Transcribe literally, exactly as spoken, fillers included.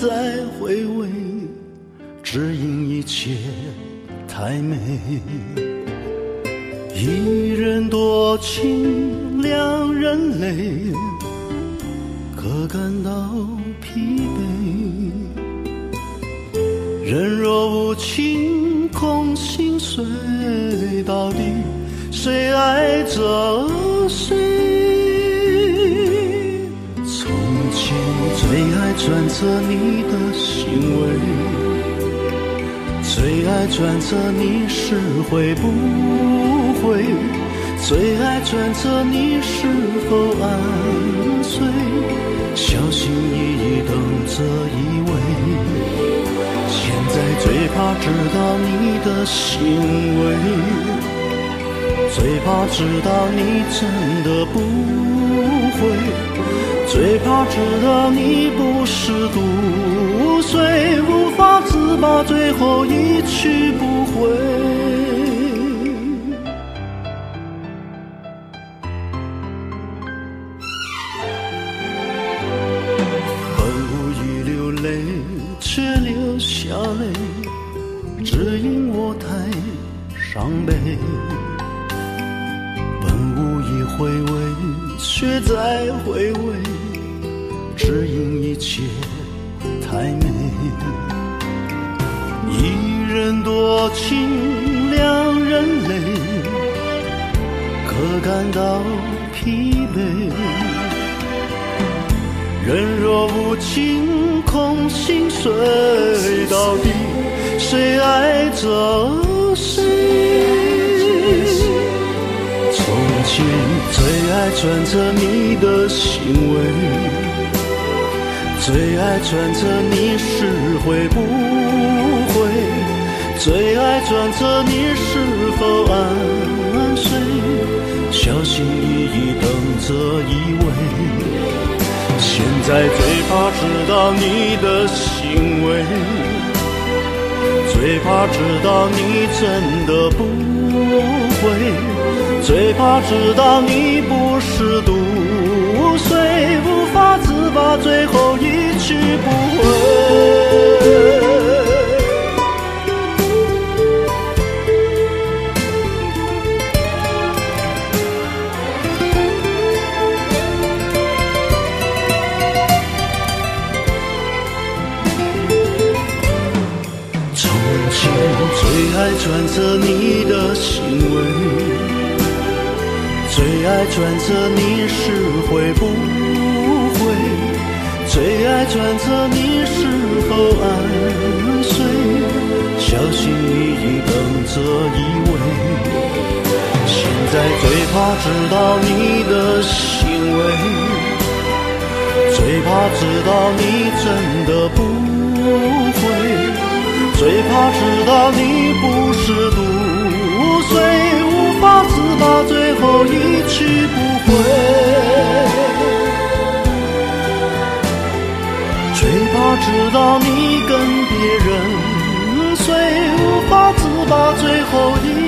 再回味，只因一切太美。一人多情两人泪，可感到疲惫。人若无情空心碎，到底谁爱着谁？从前最爱揣测你的行为，最爱揣测你是会不会，最爱揣测你是否安睡，小心翼翼等着依偎。现在最怕知道你的行为，最怕知道你真的不会，最怕知道你不是毒水，无法自拔，最后一去不回。本无意流泪，却流下泪，只因我太伤悲。本无意回味，却在回味，只因一切太美。一人多情两人泪，可感到疲惫。人若无情空心碎，到底谁爱着谁？从前最爱揣测你的行为，最爱揣测你是会不会，最爱揣测你是否安睡，小心翼翼等着依偎。现在最怕知道你的行为，最怕知道你真的不会，最怕知道你不是毒水，无法自拔，最后一去不回。最爱揣测你的行为，最爱揣测你是会不会，最爱揣测你是否安睡，小心翼翼等着依偎。现在最怕知道你的行为，最怕知道你真的不会，最怕知道你不是毒水，无法自拔，最后一去不回。最怕知道你跟别人睡，无法自拔，最后一